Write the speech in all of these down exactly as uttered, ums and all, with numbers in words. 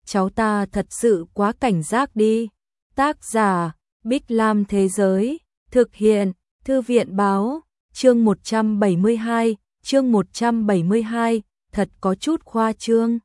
cháu ta thật sự quá cảnh giác đi. Tác giả, Bích Lam Thế Giới, thực hiện, Thư viện Báo, chương một trăm bảy mươi hai, chương một trăm bảy mươi hai, thật có chút khoa trương.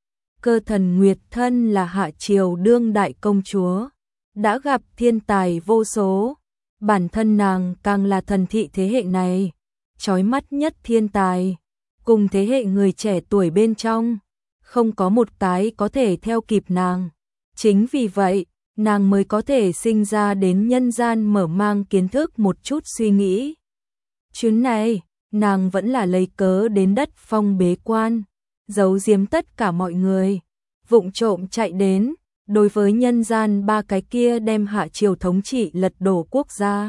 Cơ Thần Nguyệt thân là hạ triều đương đại công chúa, đã gặp thiên tài vô số, bản thân nàng càng là thần thị thế hệ này, chói mắt nhất thiên tài, cùng thế hệ người trẻ tuổi bên trong, không có một cái có thể theo kịp nàng. Chính vì vậy, nàng mới có thể sinh ra đến nhân gian mở mang kiến thức một chút suy nghĩ. Chuyến này, nàng vẫn là lấy cớ đến đất phong bế quan, giấu giếm tất cả mọi người, vụng trộm chạy đến, đối với nhân gian ba cái kia đem hạ triều thống trị lật đổ quốc gia.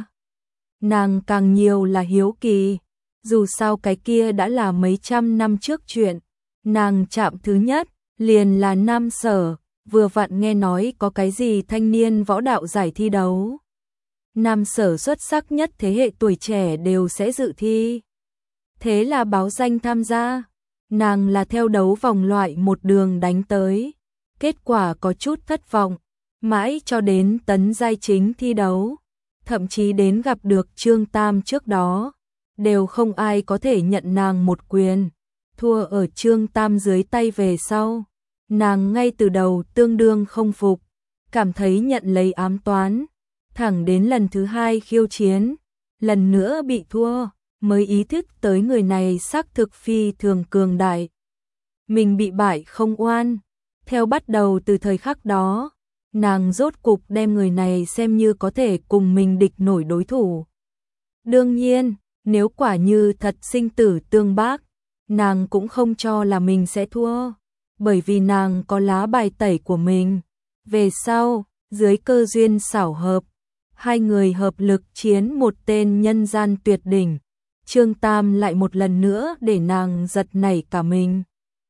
Nàng càng nhiều là hiếu kỳ, dù sao cái kia đã là mấy trăm năm trước chuyện, nàng chạm thứ nhất, liền là Nam Sở, vừa vặn nghe nói có cái gì thanh niên võ đạo giải thi đấu. Nam Sở xuất sắc nhất thế hệ tuổi trẻ đều sẽ dự thi. Thế là báo danh tham gia, nàng là theo đấu vòng loại một đường đánh tới, kết quả có chút thất vọng, mãi cho đến tấn giai chính thi đấu, thậm chí đến gặp được Trương Tam trước đó, đều không ai có thể nhận nàng một quyền, thua ở Trương Tam dưới tay về sau. Nàng ngay từ đầu tương đương không phục, cảm thấy nhận lấy ám toán, thẳng đến lần thứ hai khiêu chiến, lần nữa bị thua, mới ý thức tới người này xác thực phi thường cường đại. Mình bị bại không oan, theo bắt đầu từ thời khắc đó, nàng rốt cục đem người này xem như có thể cùng mình địch nổi đối thủ. Đương nhiên, nếu quả như thật sinh tử tương bác, nàng cũng không cho là mình sẽ thua, bởi vì nàng có lá bài tẩy của mình. Về sau, dưới cơ duyên xảo hợp, hai người hợp lực chiến một tên nhân gian tuyệt đỉnh, Trương Tam lại một lần nữa để nàng giật nảy cả mình.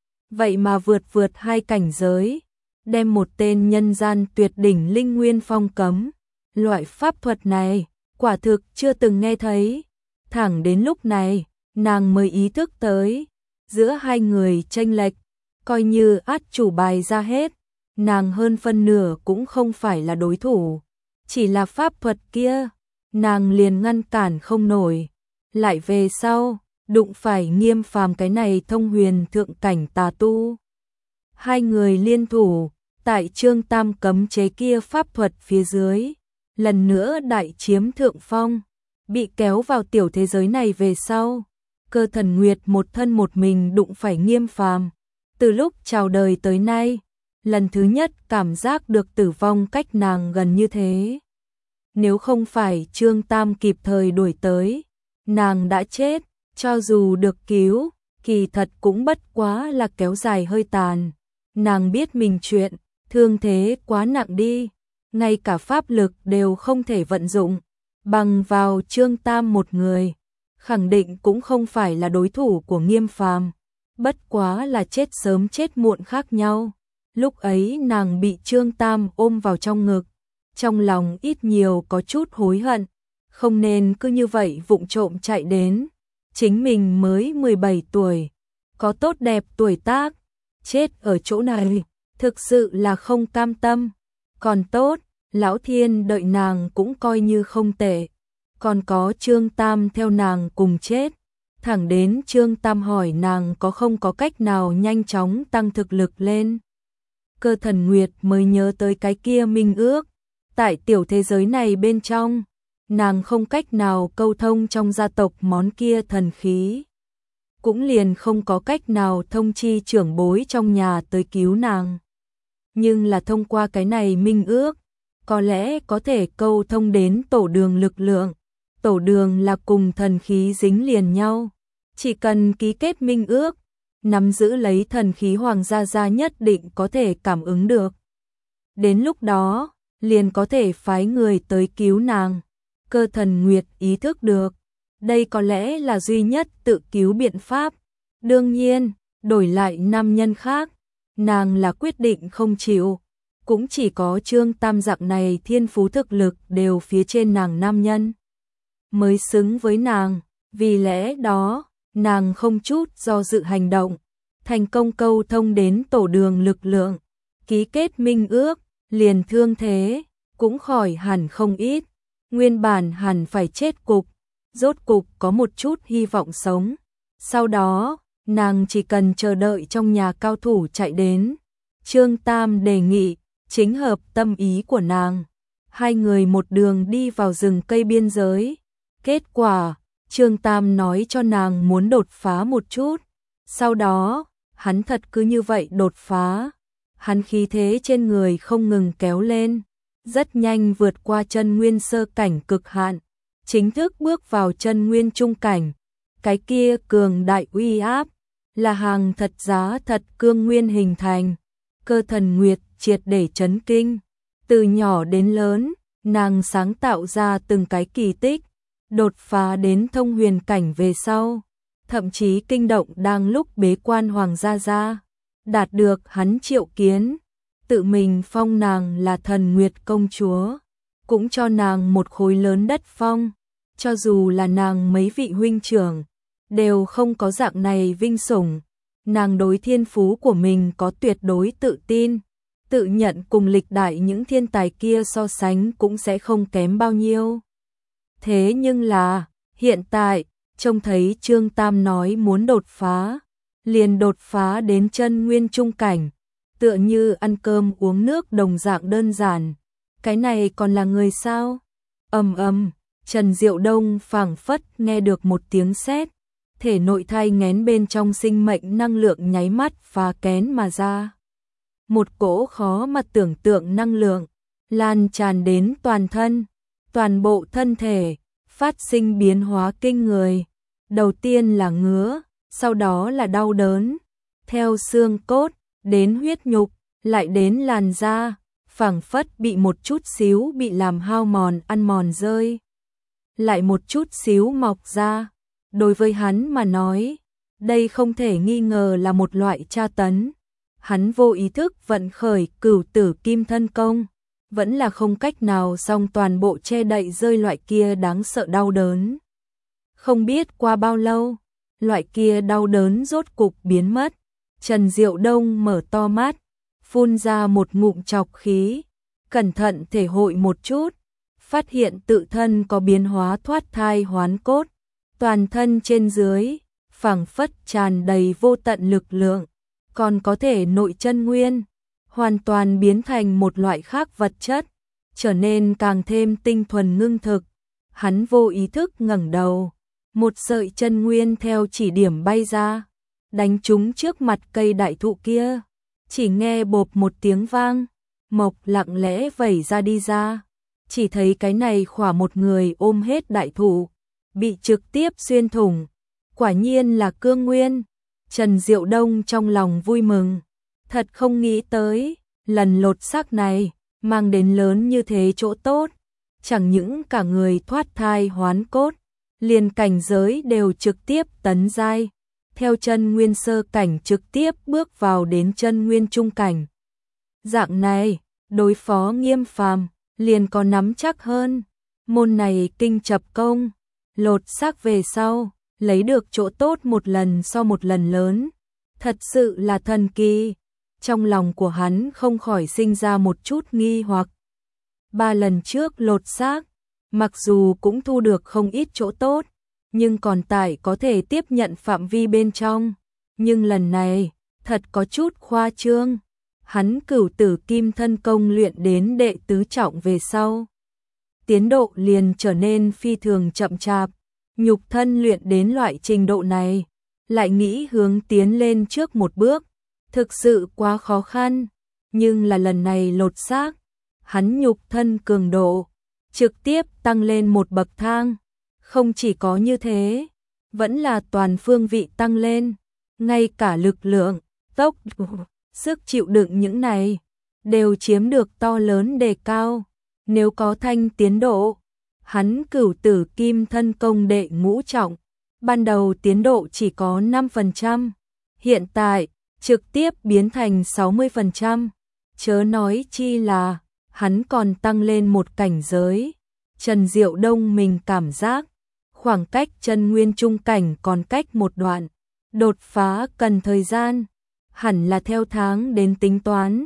Vậy mà vượt vượt hai cảnh giới, đem một tên nhân gian tuyệt đỉnh linh nguyên phong cấm. Loại pháp thuật này, quả thực chưa từng nghe thấy. Thẳng đến lúc này, nàng mới ý thức tới, giữa hai người chênh lệch, coi như át chủ bài ra hết, nàng hơn phân nửa cũng không phải là đối thủ. Chỉ là pháp thuật kia, nàng liền ngăn cản không nổi. Lại về sau, đụng phải Nghiêm Phàm cái này thông huyền thượng cảnh tà tu. Hai người liên thủ, tại Trương Tam cấm chế kia pháp thuật phía dưới, lần nữa đại chiếm thượng phong, bị kéo vào tiểu thế giới này về sau. Cơ Thần Nguyệt một thân một mình đụng phải Nghiêm Phàm, từ lúc chào đời tới nay, lần thứ nhất cảm giác được tử vong cách nàng gần như thế. Nếu không phải Trương Tam kịp thời đuổi tới, nàng đã chết, cho dù được cứu, kỳ thật cũng bất quá là kéo dài hơi tàn. Nàng biết mình chuyện, thương thế quá nặng đi, ngay cả pháp lực đều không thể vận dụng, bằng vào Trương Tam một người, khẳng định cũng không phải là đối thủ của Nghiêm Phàm, bất quá là chết sớm chết muộn khác nhau. Lúc ấy nàng bị Trương Tam ôm vào trong ngực, trong lòng ít nhiều có chút hối hận, không nên cứ như vậy vụng trộm chạy đến. Chính mình mới mười bảy tuổi, có tốt đẹp tuổi tác, chết ở chỗ này, thực sự là không cam tâm. Còn tốt, Lão Thiên đợi nàng cũng coi như không tệ, còn có Trương Tam theo nàng cùng chết. Thẳng đến Trương Tam hỏi nàng có không có cách nào nhanh chóng tăng thực lực lên. Cơ Thần Nguyệt mới nhớ tới cái kia minh ước, tại tiểu thế giới này bên trong, nàng không cách nào câu thông trong gia tộc món kia thần khí, cũng liền không có cách nào thông chi trưởng bối trong nhà tới cứu nàng. Nhưng là thông qua cái này minh ước, có lẽ có thể câu thông đến tổ đường lực lượng. Tổ đường là cùng thần khí dính liền nhau, chỉ cần ký kết minh ước, nắm giữ lấy thần khí hoàng gia gia nhất định có thể cảm ứng được. Đến lúc đó, liền có thể phái người tới cứu nàng. Cơ Thần Nguyệt ý thức được, đây có lẽ là duy nhất tự cứu biện pháp. Đương nhiên, đổi lại nam nhân khác, nàng là quyết định không chịu. Cũng chỉ có Trương Tam dạng này thiên phú thực lực đều phía trên nàng nam nhân mới xứng với nàng. Vì lẽ đó, nàng không chút do dự hành động, thành công câu thông đến tổ đường lực lượng. ký kết minh ước, liền thương thế, cũng khỏi hẳn không ít. Nguyên bản hẳn phải chết cục, rốt cục có một chút hy vọng sống. Sau đó, nàng chỉ cần chờ đợi trong nhà cao thủ chạy đến. Trương Tam đề nghị, chính hợp tâm ý của nàng. Hai người một đường đi vào rừng cây biên giới. Kết quả, Trương Tam nói cho nàng muốn đột phá một chút. Sau đó, hắn thật cứ như vậy đột phá. Hắn khí thế trên người không ngừng kéo lên, rất nhanh vượt qua chân nguyên sơ cảnh cực hạn, chính thức bước vào chân nguyên trung cảnh. Cái kia cường đại uy áp, là hàng thật giá thật cương nguyên hình thành. Cơ Thần Nguyệt triệt để chấn kinh. Từ nhỏ đến lớn, nàng sáng tạo ra từng cái kỳ tích, đột phá đến thông huyền cảnh về sau, thậm chí kinh động đang lúc bế quan Hoàng gia gia, đạt được hắn triệu kiến, tự mình phong nàng là Thần Nguyệt công chúa, cũng cho nàng một khối lớn đất phong, cho dù là nàng mấy vị huynh trưởng đều không có dạng này vinh sủng. Nàng đối thiên phú của mình có tuyệt đối tự tin, tự nhận cùng lịch đại những thiên tài kia so sánh cũng sẽ không kém bao nhiêu. Thế nhưng là, hiện tại, trông thấy Trương Tam nói muốn đột phá, liền đột phá đến chân nguyên trung cảnh, tựa như ăn cơm uống nước đồng dạng đơn giản. Cái này còn là người sao? Ầm ầm, Trần Diệu Đông phảng phất nghe được một tiếng sét, thể nội thai nghén bên trong sinh mệnh năng lượng nháy mắt phá kén mà ra. Một cỗ khó mà tưởng tượng năng lượng lan tràn đến toàn thân, toàn bộ thân thể phát sinh biến hóa kinh người. Đầu tiên là ngứa, sau đó là đau đớn, theo xương cốt đến huyết nhục, lại đến làn da, phảng phất bị một chút xíu bị làm hao mòn ăn mòn rơi, lại một chút xíu mọc ra. Đối với hắn mà nói, đây không thể nghi ngờ là một loại tra tấn. Hắn vô ý thức vận khởi Cửu Tử Kim Thân Công, vẫn là không cách nào xong toàn bộ che đậy rơi loại kia đáng sợ đau đớn. Không biết qua bao lâu, loại kia đau đớn rốt cục biến mất. Trần Diệu Đông mở to mắt, phun ra một ngụm trọc khí, cẩn thận thể hội một chút, phát hiện tự thân có biến hóa thoát thai hoán cốt. Toàn thân trên dưới, phảng phất tràn đầy vô tận lực lượng, còn có thể nội chân nguyên, hoàn toàn biến thành một loại khác vật chất, trở nên càng thêm tinh thuần ngưng thực. Hắn vô ý thức ngẩng đầu, một sợi chân nguyên theo chỉ điểm bay ra, đánh trúng trước mặt cây đại thụ kia. Chỉ nghe bộp một tiếng vang, mộc lặng lẽ vẩy ra đi ra, chỉ thấy cái này khỏa một người ôm hết đại thụ, bị trực tiếp xuyên thủng, quả nhiên là cương nguyên. Trần Diệu Đông trong lòng vui mừng, thật không nghĩ tới, lần lột xác này, mang đến lớn như thế chỗ tốt, chẳng những cả người thoát thai hoán cốt, liền cảnh giới đều trực tiếp tấn giai, theo chân nguyên sơ cảnh trực tiếp bước vào đến chân nguyên trung cảnh. Dạng này, đối phó Nghiêm Phàm liền có nắm chắc hơn. Môn này kinh chập công, lột xác về sau, lấy được chỗ tốt một lần so một lần lớn, thật sự là thần kỳ. Trong lòng của hắn không khỏi sinh ra một chút nghi hoặc. Ba lần trước lột xác, mặc dù cũng thu được không ít chỗ tốt, nhưng còn tại có thể tiếp nhận phạm vi bên trong. Nhưng lần này, thật có chút khoa trương. Hắn Cửu Tử Kim Thân Công luyện đến đệ tứ trọng về sau, tiến độ liền trở nên phi thường chậm chạp. Nhục thân luyện đến loại trình độ này, lại nghĩ hướng tiến lên trước một bước, thực sự quá khó khăn. Nhưng là lần này lột xác, hắn nhục thân cường độ trực tiếp tăng lên một bậc thang. Không chỉ có như thế, vẫn là toàn phương vị tăng lên, ngay cả lực lượng, tốc độ, sức chịu đựng những này đều chiếm được to lớn đề cao. Nếu có thanh tiến độ, hắn Cửu Tử Kim Thân Công đệ ngũ trọng, ban đầu tiến độ chỉ có năm phần trăm, hiện tại trực tiếp biến thành sáu mươi phần trăm, chớ nói chi là hắn còn tăng lên một cảnh giới. Trần Diệu Đông mình cảm giác, khoảng cách chân nguyên trung cảnh còn cách một đoạn, đột phá cần thời gian, hẳn là theo tháng đến tính toán.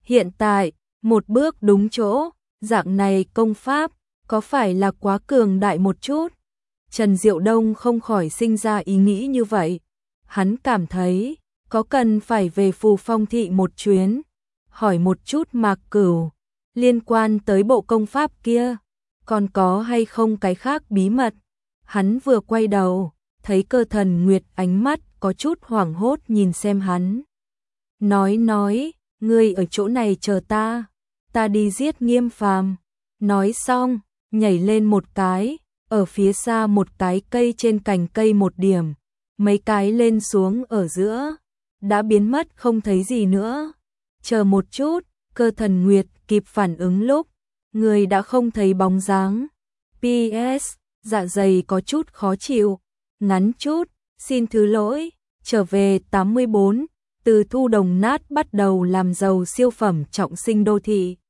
Hiện tại, một bước đúng chỗ, dạng này công pháp, có phải là quá cường đại một chút? Trần Diệu Đông không khỏi sinh ra ý nghĩ như vậy. Hắn cảm thấy, có cần phải về Phù Phong thị một chuyến, hỏi một chút Mạc Cửu, liên quan tới bộ công pháp kia, còn có hay không cái khác bí mật. Hắn vừa quay đầu, thấy Cơ Thần Nguyệt ánh mắt có chút hoảng hốt nhìn xem hắn. Nói nói, ngươi ở chỗ này chờ ta, ta đi giết Nghiêm Phàm. Nói xong, nhảy lên một cái, ở phía xa một cái cây trên cành cây một điểm, mấy cái lên xuống ở giữa, đã biến mất không thấy gì nữa. Chờ một chút, Cơ Thần Nguyệt kịp phản ứng lúc, người đã không thấy bóng dáng. pê ét, dạ dày có chút khó chịu, ngắn chút, xin thứ lỗi, trở về tám mươi bốn, từ thu đồng nát bắt đầu làm giàu siêu phẩm trọng sinh đô thị.